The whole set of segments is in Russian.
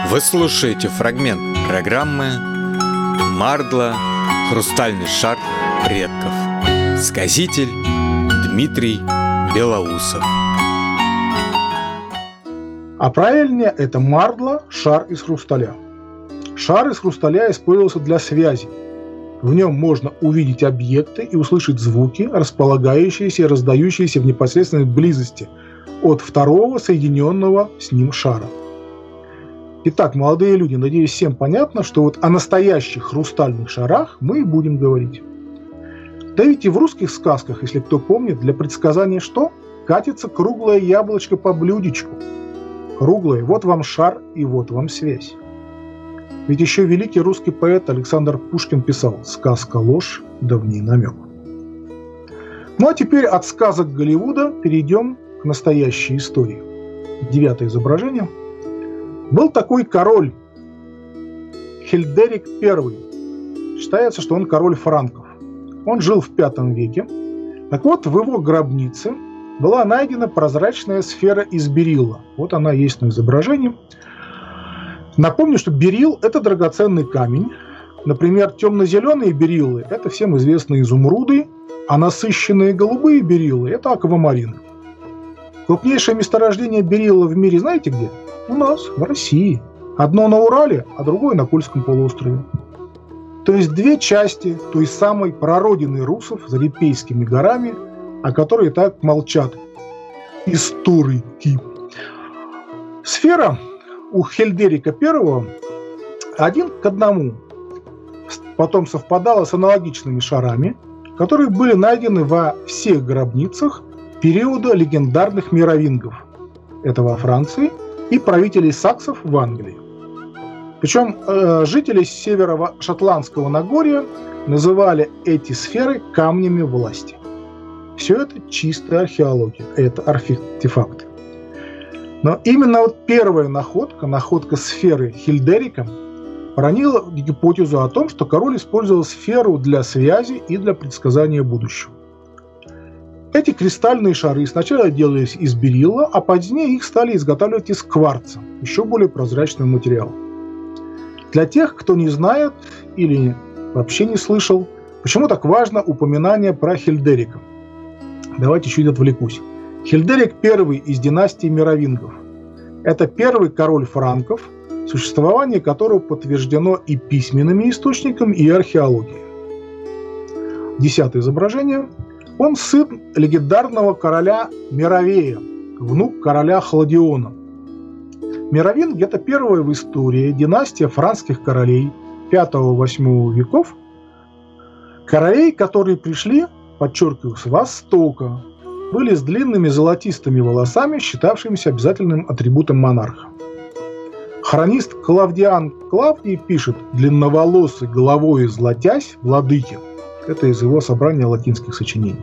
Вы слушаете фрагмент программы «Мардла. Хрустальный шар предков». Сказитель Дмитрий Белоусов. А правильнее это Мардла – шар из хрусталя. Шар из хрусталя использовался для связи. В нем можно увидеть объекты и услышать звуки, располагающиеся и раздающиеся в непосредственной близости от второго соединенного с ним шара. Итак, молодые люди, надеюсь, всем понятно, что вот о настоящих хрустальных шарах мы и будем говорить. Да ведь и в русских сказках, если кто помнит, для предсказания что? Катится круглое яблочко по блюдечку. Круглое, вот вам шар и вот вам связь. Ведь еще великий русский поэт Александр Пушкин писал: «Сказка ложь, да в ней намек». Ну а теперь от сказок Голливуда перейдем к настоящей истории. 9 изображение. Был такой король Хильдерик I. Считается, что он король франков. Он жил в V веке. Так вот, в его гробнице была найдена прозрачная сфера из берилла. Вот она есть на изображении. Напомню, что берилл – это драгоценный камень. Например, темно-зеленые бериллы – это всем известные изумруды, а насыщенные голубые бериллы – это аквамарины. Крупнейшее месторождение берилла в мире знаете где? У нас, в России. Одно на Урале, а другое на Кольском полуострове. То есть две части той самой прародины русов за Репейскими горами, о которой так молчат историки. Сфера у Хильдерика I 1 к 1 потом совпадала с аналогичными шарами, которые были найдены во всех гробницах периода легендарных мировингов. Это во Франции и правителей саксов в Англии. Причем жители северо-шотландского Нагорья называли эти сферы камнями власти. Все это чистая археология, это артефакты. Но именно вот первая находка сферы Хильдерика, проронила гипотезу о том, что король использовал сферу для связи и для предсказания будущего. Эти кристальные шары сначала делались из берилла, а позднее их стали изготавливать из кварца, еще более прозрачного материала. Для тех, кто не знает или вообще не слышал, почему так важно упоминание про Хильдерика. Давайте чуть отвлекусь. Хильдерик I из династии мировингов. Это первый король франков, существование которого подтверждено и письменными источниками, и археологией. 10 изображение. Он сын легендарного короля Меровея, внук короля Хладиона. Меровинги – это первая в истории династия франкских королей V-VIII веков, королей, которые пришли, подчеркиваю, с Востока, были с длинными золотистыми волосами, считавшимися обязательным атрибутом монарха. Хронист Клавдиан Клавдий пишет: «Длинноволосый, головой златясь, владыки». Это из его собрания латинских сочинений.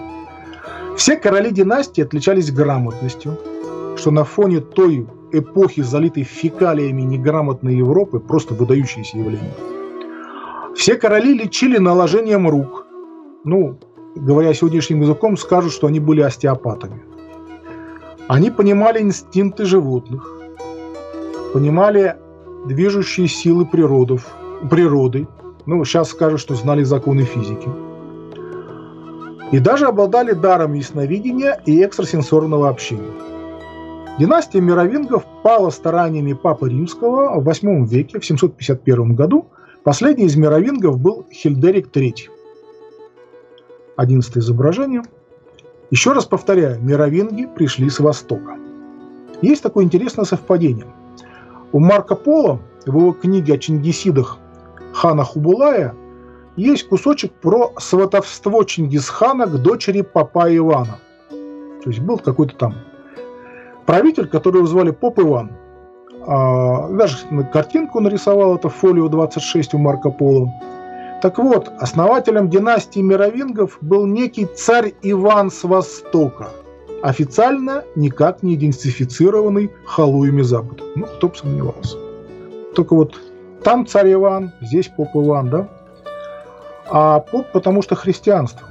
Все короли династии отличались грамотностью, что на фоне той эпохи, залитой фекалиями неграмотной Европы, просто выдающееся явление. Все короли лечили наложением рук. Говоря сегодняшним языком, скажут, что они были остеопатами. Они понимали инстинкты животных, понимали движущие силы природы. Сейчас скажут, что знали законы физики. И даже обладали даром ясновидения и экстрасенсорного общения. Династия мировингов пала стараниями Папы Римского в VIII веке, в 751 году. Последний из мировингов был Хильдерик III. 11 изображение. Еще раз повторяю, мировинги пришли с Востока. Есть такое интересное совпадение. У Марко Поло в его книге о чингисидах хана Хубулая есть кусочек про сватовство Чингисхана к дочери папа Ивана. То есть был какой-то там правитель, которого звали Поп Иван. Даже картинку нарисовал, это фолио 26 у Марко Поло. Так вот, основателем династии мировингов был некий царь Иван с Востока, официально никак не идентифицированный халуями Запада. Кто бы сомневался. Только вот там царь Иван, здесь поп Иван, да? А поп, потому что христианство.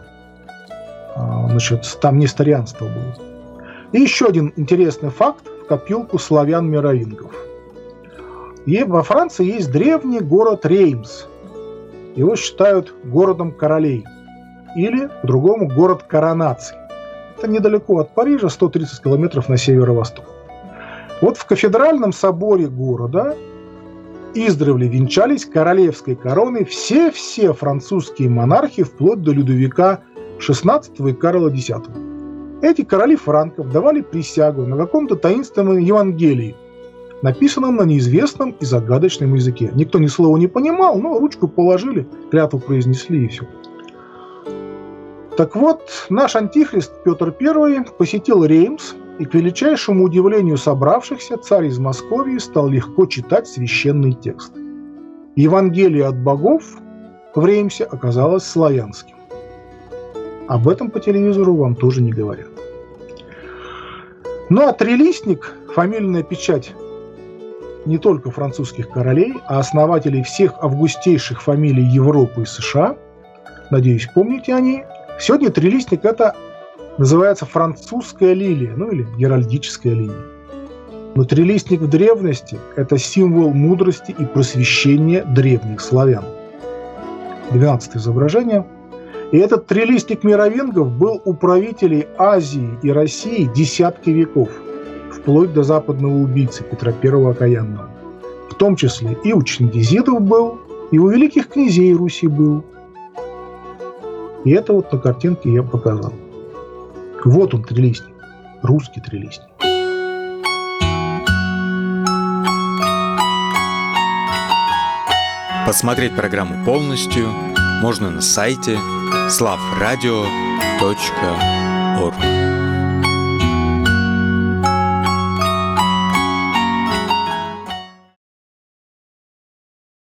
Там несторианство было. И еще один интересный факт в копилку славян-мировингов. И во Франции есть древний город Реймс. Его считают городом королей. Или, по-другому, город коронаций. Это недалеко от Парижа, 130 километров на северо-восток. Вот в кафедральном соборе города издревле венчались королевской короной все французские монархи вплоть до Людовика XVI и Карла X. Эти короли франков давали присягу на каком-то таинственном Евангелии, написанном на неизвестном и загадочном языке. Никто ни слова не понимал, но ручку положили, клятву произнесли и все. Так вот, наш антихрист Петр I посетил Реймс, и к величайшему удивлению собравшихся царь из Московии стал легко читать священный текст. Евангелие от богов в Реймсе оказалось славянским. Об этом по телевизору вам тоже не говорят. Ну а трилистник, фамильная печать не только французских королей, а основателей всех августейших фамилий Европы и США, надеюсь, помните о ней. Сегодня трилистник – это называется французская лилия, ну или геральдическая линия. Но трилистник в древности – это символ мудрости и просвещения древних славян. 12 изображение. И этот трилистник мировингов был у правителей Азии и России десятки веков, вплоть до западного убийцы Петра I Окаянного. В том числе и у чингизидов был, и у великих князей Руси был. И это вот на картинке я показал. Вот он, трилистник, русский трилистник. Посмотреть программу полностью можно на сайте slavradio.ru.